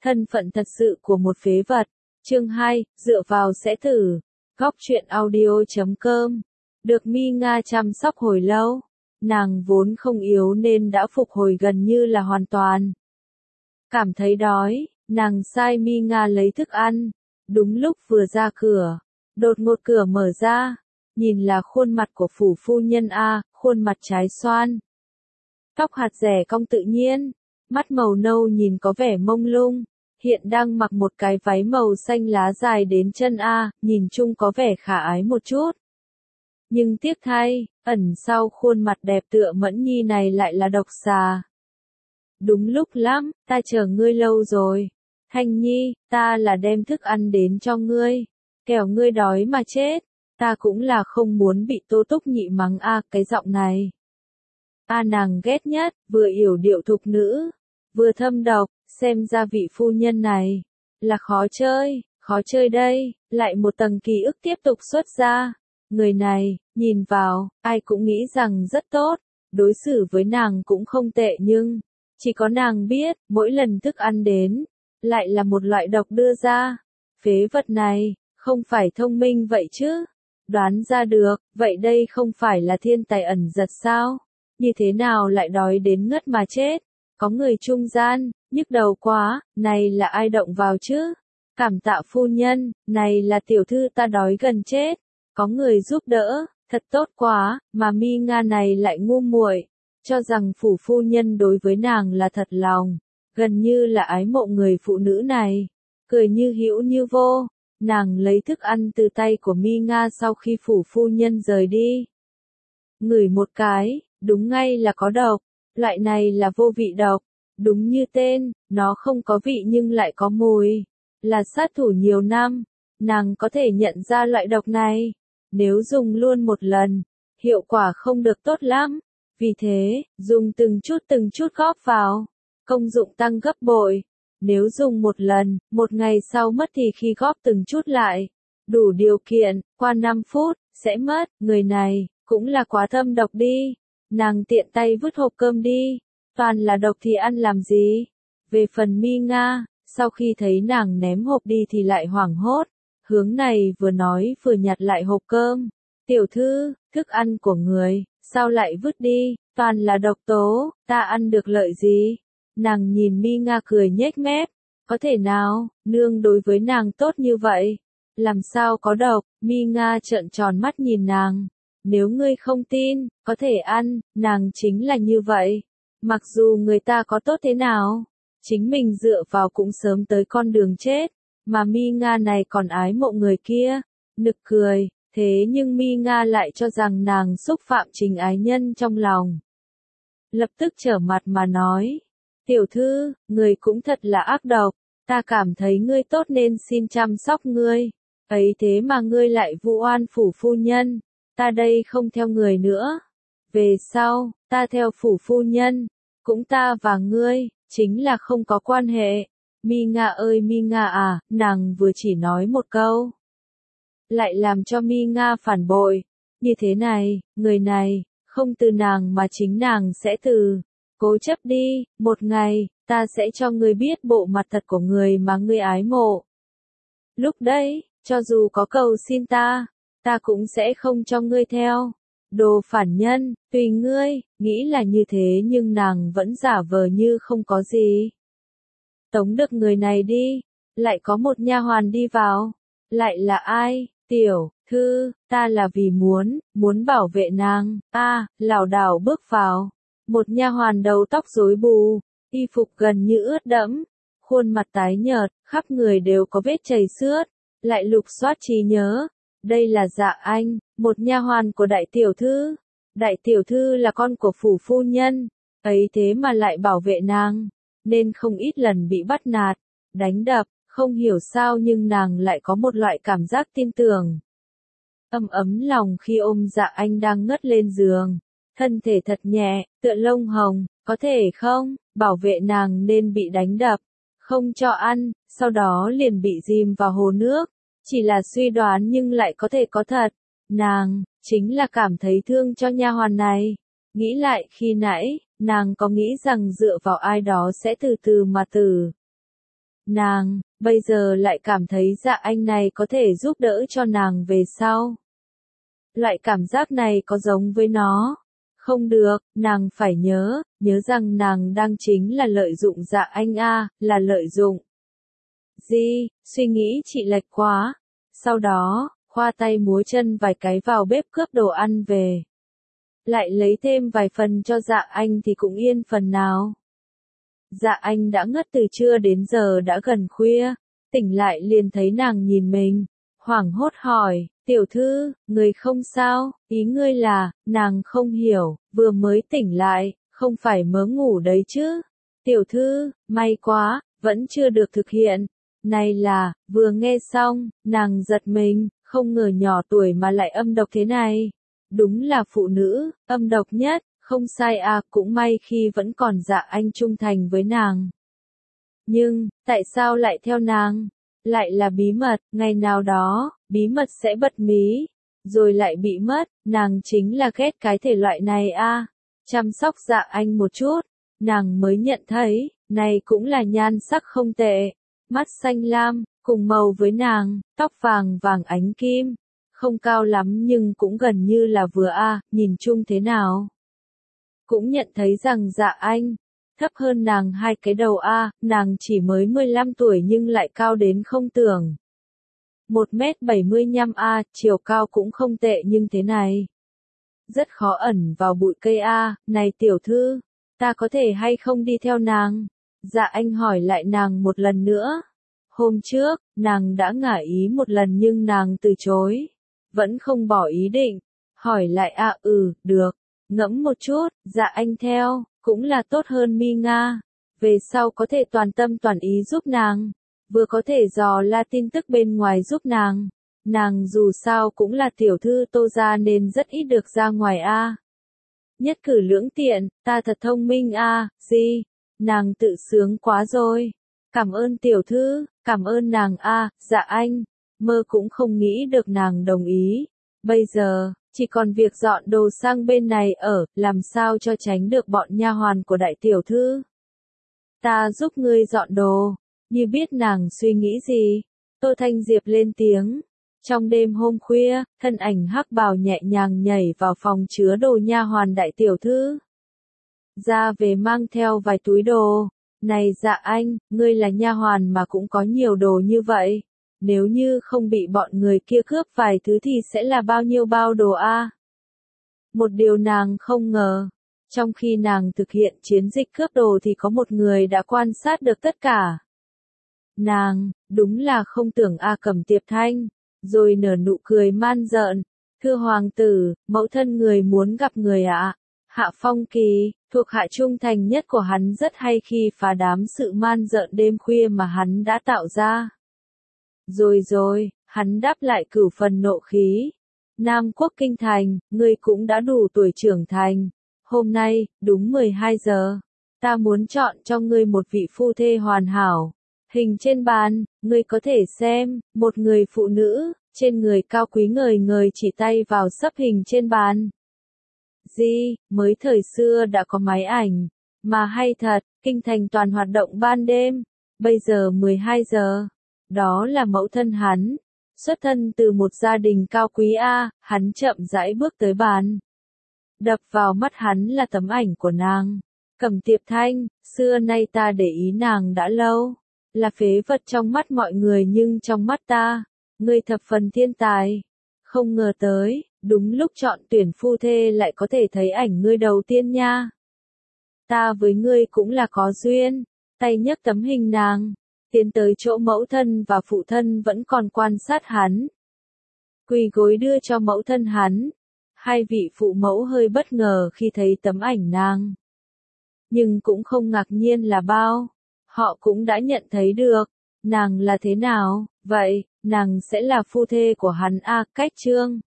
Thân phận thật sự của một phế vật. Chương 2, dựa vào sẽ tử. Góc truyện audio.com. Được Mi Nga chăm sóc hồi lâu. Nàng vốn không yếu nên đã phục hồi gần như là hoàn toàn. Cảm thấy đói, nàng sai Mi Nga lấy thức ăn. Đúng lúc vừa ra cửa, đột ngột cửa mở ra. Nhìn là khuôn mặt của phủ phu nhân A, khuôn mặt trái xoan. Tóc hạt rẻ cong tự nhiên, mắt màu nâu nhìn có vẻ mông lung. Hiện đang mặc một cái váy màu xanh lá dài đến chân A, nhìn chung có vẻ khả ái một chút. Nhưng tiếc thay, ẩn sau khuôn mặt đẹp tựa Mẫn Nhi này lại là độc xà. Đúng lúc lắm, ta chờ ngươi lâu rồi. Thanh Nhi, ta là đem thức ăn đến cho ngươi. Kẻo ngươi đói mà chết. Ta cũng là không muốn bị Tô Túc Nhị mắng A, cái giọng này. A nàng ghét nhất, vừa yểu điệu thục nữ, vừa thâm độc, xem ra vị phu nhân này là khó chơi đây, lại một tầng ký ức tiếp tục xuất ra. Người này, nhìn vào, ai cũng nghĩ rằng rất tốt, đối xử với nàng cũng không tệ nhưng, chỉ có nàng biết, mỗi lần thức ăn đến, lại là một loại độc đưa ra. Phế vật này, không phải thông minh vậy chứ? Đoán ra được, vậy đây không phải là thiên tài ẩn giật sao? Như thế nào lại đói đến ngất mà chết? Có người trung gian, nhức đầu quá, này là ai động vào chứ? Cảm tạ phu nhân, này là tiểu thư ta đói gần chết. Có người giúp đỡ, thật tốt quá, mà Mi Nga này lại ngu muội, cho rằng phủ phu nhân đối với nàng là thật lòng, gần như là ái mộ người phụ nữ này, cười như hữu như vô. Nàng lấy thức ăn từ tay của Mi Nga sau khi phủ phu nhân rời đi. Ngửi một cái, đúng ngay là có độc, loại này là vô vị độc, đúng như tên, nó không có vị nhưng lại có mùi, là sát thủ nhiều năm, nàng có thể nhận ra loại độc này, nếu dùng luôn một lần, hiệu quả không được tốt lắm, vì thế, dùng từng chút góp vào, công dụng tăng gấp bội. Nếu dùng một lần, một ngày sau mất thì khi góp từng chút lại, đủ điều kiện, qua 5 phút, sẽ mất. Người này, cũng là quá thâm độc đi. Nàng tiện tay vứt hộp cơm đi. Toàn là độc thì ăn làm gì? Về phần Mi Nga, sau khi thấy nàng ném hộp đi thì lại hoảng hốt. Hướng này vừa nói vừa nhặt lại hộp cơm. Tiểu thư, thức ăn của người, sao lại vứt đi? Toàn là độc tố, ta ăn được lợi gì? Nàng nhìn Mi Nga cười nhếch mép, có thể nào, nương đối với nàng tốt như vậy, làm sao có độc? Mi Nga trợn tròn mắt nhìn nàng, nếu ngươi không tin, có thể ăn, nàng chính là như vậy, mặc dù người ta có tốt thế nào, chính mình dựa vào cũng sớm tới con đường chết, mà Mi Nga này còn ái mộ người kia, nực cười, thế nhưng Mi Nga lại cho rằng nàng xúc phạm tình ái nhân trong lòng. Lập tức trở mặt mà nói. Tiểu thư, người cũng thật là ác độc, ta cảm thấy ngươi tốt nên xin chăm sóc ngươi, ấy thế mà ngươi lại vu oan phủ phu nhân, ta đây không theo người nữa, về sau, ta theo phủ phu nhân, cũng ta và ngươi, chính là không có quan hệ. Mi Nga ơi Mi Nga à, nàng vừa chỉ nói một câu, lại làm cho Mi Nga phản bội, như thế này, người này, không từ nàng mà chính nàng sẽ từ. Cố chấp đi, một ngày, ta sẽ cho ngươi biết bộ mặt thật của người mà ngươi ái mộ. Lúc đấy, cho dù có cầu xin ta cũng sẽ không cho ngươi theo. Đồ phản nhân, tùy ngươi, nghĩ là như thế nhưng nàng vẫn giả vờ như không có gì. Tống được người này đi, lại có một nha hoàn đi vào. Lại là ai? Tiểu thư, ta là vì muốn bảo vệ nàng. Lảo đảo bước vào. Một nha hoàn đầu tóc rối bù, y phục gần như ướt đẫm, khuôn mặt tái nhợt, khắp người đều có vết chảy xước, lại lục soát trí nhớ. Đây là Dạ Anh, một nha hoàn của đại tiểu thư. Đại tiểu thư là con của phủ phu nhân, ấy thế mà lại bảo vệ nàng, nên không ít lần bị bắt nạt, đánh đập, không hiểu sao nhưng nàng lại có một loại cảm giác tin tưởng. Ấm lòng khi ôm Dạ Anh đang ngất lên giường. Thân thể thật nhẹ, tựa lông hồng, có thể không, bảo vệ nàng nên bị đánh đập, không cho ăn, sau đó liền bị dìm vào hồ nước, chỉ là suy đoán nhưng lại có thể có thật, nàng, chính là cảm thấy thương cho nha hoàn này, nghĩ lại khi nãy, nàng có nghĩ rằng dựa vào ai đó sẽ từ từ mà tử. Nàng, bây giờ lại cảm thấy Dạ Anh này có thể giúp đỡ cho nàng về sau. Loại cảm giác này có giống với nó. Không được, nàng phải nhớ rằng nàng đang chính là lợi dụng Dạ Anh là lợi dụng. Di, suy nghĩ chị lệch quá. Sau đó, khoa tay múa chân vài cái vào bếp cướp đồ ăn về. Lại lấy thêm vài phần cho Dạ Anh thì cũng yên phần nào. Dạ Anh đã ngất từ trưa đến giờ đã gần khuya, tỉnh lại liền thấy nàng nhìn mình, hoảng hốt hỏi, tiểu thư, người không sao, ý ngươi là, nàng không hiểu, vừa mới tỉnh lại, không phải mớ ngủ đấy chứ. Tiểu thư, may quá, vẫn chưa được thực hiện. Này là, vừa nghe xong, nàng giật mình, không ngờ nhỏ tuổi mà lại âm độc thế này. Đúng là phụ nữ, âm độc nhất. Không sai cũng may khi vẫn còn Dạ Anh trung thành với nàng. Nhưng, tại sao lại theo nàng? Lại là bí mật, ngày nào đó, bí mật sẽ bật mí, rồi lại bị mất, nàng chính là ghét cái thể loại này Chăm sóc Dạ Anh một chút, nàng mới nhận thấy, này cũng là nhan sắc không tệ, mắt xanh lam, cùng màu với nàng, tóc vàng vàng ánh kim, không cao lắm nhưng cũng gần như là vừa nhìn chung thế nào? Cũng nhận thấy rằng Dạ Anh thấp hơn nàng 2 cái đầu nàng chỉ mới 15 tuổi nhưng lại cao đến không tưởng. 1m75 chiều cao cũng không tệ nhưng thế này. Rất khó ẩn vào bụi cây này tiểu thư, ta có thể hay không đi theo nàng? Dạ Anh hỏi lại nàng một lần nữa. Hôm trước, nàng đã ngỏ ý một lần nhưng nàng từ chối. Vẫn không bỏ ý định. Hỏi lại được. Ngẫm một chút, Dạ Anh theo, cũng là tốt hơn Mi Nga. Về sau có thể toàn tâm toàn ý giúp nàng, vừa có thể dò la tin tức bên ngoài giúp nàng. Nàng dù sao cũng là tiểu thư Tô gia nên rất ít được ra ngoài Nhất cử lưỡng tiện, ta thật thông minh Di. Nàng tự sướng quá rồi. Cảm ơn tiểu thư, cảm ơn nàng Dạ Anh. Mơ cũng không nghĩ được nàng đồng ý. Bây giờ, chỉ còn việc dọn đồ sang bên này làm sao cho tránh được bọn nha hoàn của đại tiểu thư. Ta giúp ngươi dọn đồ, như biết nàng suy nghĩ gì. Tô Thanh Diệp lên tiếng. Trong đêm hôm khuya, thân ảnh hắc bào nhẹ nhàng nhảy vào phòng chứa đồ nha hoàn đại tiểu thư. Ra về mang theo vài túi đồ. Này Dạ Anh, ngươi là nha hoàn mà cũng có nhiều đồ như vậy. Nếu như không bị bọn người kia cướp vài thứ thì sẽ là bao nhiêu bao đồ Một điều nàng không ngờ, trong khi nàng thực hiện chiến dịch cướp đồ thì có một người đã quan sát được tất cả. Nàng, đúng là không tưởng Cẩm Tiệp Thanh, rồi nở nụ cười man dợn. Thưa hoàng tử, mẫu thân người muốn gặp người Hạ Phong Kỳ, thuộc hạ trung thành nhất của hắn rất hay khi phá đám sự man dợn đêm khuya mà hắn đã tạo ra. Rồi, hắn đáp lại cửu phần nộ khí. Nam Quốc Kinh Thành, ngươi cũng đã đủ tuổi trưởng thành. Hôm nay, đúng 12 giờ, ta muốn chọn cho ngươi một vị phu thê hoàn hảo. Hình trên bàn, ngươi có thể xem, một người phụ nữ, trên người cao quý ngời ngời chỉ tay vào sấp hình trên bàn. Di, mới thời xưa đã có máy ảnh, mà hay thật, Kinh Thành toàn hoạt động ban đêm. Bây giờ 12 giờ. Đó là mẫu thân hắn, xuất thân từ một gia đình cao quý hắn chậm rãi bước tới bàn. Đập vào mắt hắn là tấm ảnh của nàng. Cẩm Tiệp Thanh, xưa nay ta để ý nàng đã lâu, là phế vật trong mắt mọi người nhưng trong mắt ta, ngươi thập phần thiên tài. Không ngờ tới, đúng lúc chọn tuyển phu thê lại có thể thấy ảnh ngươi đầu tiên nha. Ta với ngươi cũng là có duyên, tay nhấc tấm hình nàng. Tiến tới chỗ mẫu thân và phụ thân vẫn còn quan sát hắn. Quỳ gối đưa cho mẫu thân hắn. Hai vị phụ mẫu hơi bất ngờ khi thấy tấm ảnh nàng. Nhưng cũng không ngạc nhiên là bao. Họ cũng đã nhận thấy được. Nàng là thế nào, vậy, nàng sẽ là phu thê của hắn cách chương.